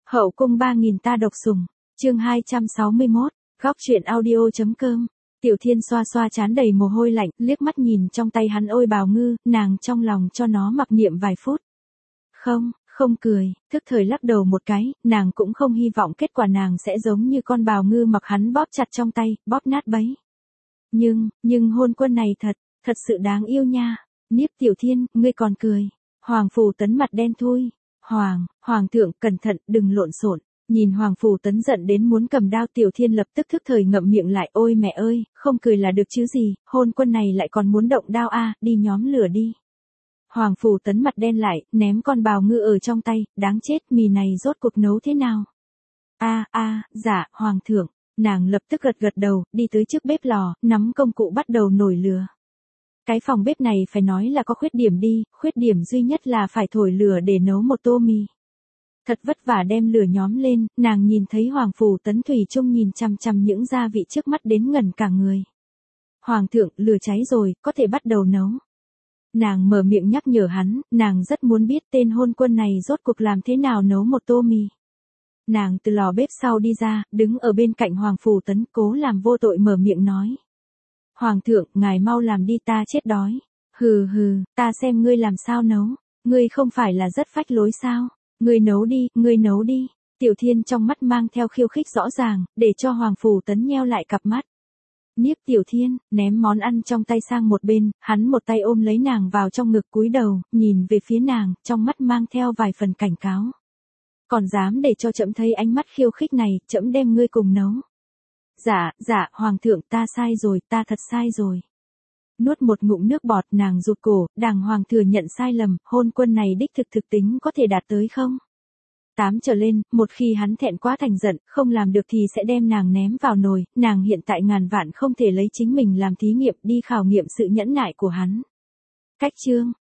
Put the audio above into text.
Hậu cung 3000 ta độc sủng, chương 261, góc truyện audio.com. Tiểu Thiên xoa xoa trán đầy mồ hôi lạnh, liếc mắt nhìn trong tay hắn ôi bào ngư, nàng trong lòng cho nó mặc niệm vài phút. Không cười, thức thời lắc đầu một cái, nàng cũng không hy vọng kết quả nàng sẽ giống như con bào ngư mặc hắn bóp chặt trong tay, bóp nát bấy. Nhưng hôn quân này thật sự đáng yêu nha. Niếp Tiểu Thiên, ngươi còn cười. Hoàng Phủ Tấn mặt đen thui. Hoàng thượng, cẩn thận, đừng lộn xộn. Nhìn Hoàng Phủ Tấn giận đến muốn cầm đao, Tiểu Thiên lập tức thức thời ngậm miệng lại, ôi mẹ ơi, không cười là được chứ gì, hôn quân này lại còn muốn động đao a, đi nhóm lửa đi. Hoàng Phủ Tấn mặt đen lại, ném con bào ngư ở trong tay, đáng chết, mì này rốt cuộc nấu thế nào? Dạ, Hoàng thượng. Nàng lập tức gật đầu, đi tới trước bếp lò, nắm công cụ bắt đầu nổi lửa. Cái phòng bếp này phải nói là có khuyết điểm đi, khuyết điểm duy nhất là phải thổi lửa để nấu một tô mì. Thật vất vả đem lửa nhóm lên, nàng nhìn thấy Hoàng Phủ Tấn thủy chung nhìn chằm chằm những gia vị trước mắt đến ngẩn cả người. Hoàng thượng, lửa cháy rồi, có thể bắt đầu nấu. Nàng mở miệng nhắc nhở hắn, nàng rất muốn biết tên hôn quân này rốt cuộc làm thế nào nấu một tô mì. Nàng từ lò bếp sau đi ra, đứng ở bên cạnh Hoàng Phủ Tấn, cố làm vô tội mở miệng nói. Hoàng thượng, ngài mau làm đi, ta chết đói. Hừ, ta xem ngươi làm sao nấu. Ngươi không phải là rất phách lối sao? Ngươi nấu đi. Tiểu Thiên trong mắt mang theo khiêu khích rõ ràng, để cho Hoàng Phủ Tấn nheo lại cặp mắt. Niếp Tiểu Thiên, ném món ăn trong tay sang một bên, hắn một tay ôm lấy nàng vào trong ngực cúi đầu, nhìn về phía nàng, trong mắt mang theo vài phần cảnh cáo. Còn dám để cho trẫm thấy ánh mắt khiêu khích này, trẫm đem ngươi cùng nấu. Dạ, Hoàng thượng, ta sai rồi, ta thật sai rồi. Nuốt một ngụm nước bọt, nàng rụt cổ, đàng hoàng thừa nhận sai lầm, hôn quân này đích thực tính có thể đạt tới không? 8 trở lên, một khi hắn thẹn quá thành giận, không làm được thì sẽ đem nàng ném vào nồi, nàng hiện tại ngàn vạn không thể lấy chính mình làm thí nghiệm đi khảo nghiệm sự nhẫn nại của hắn. Cách chương,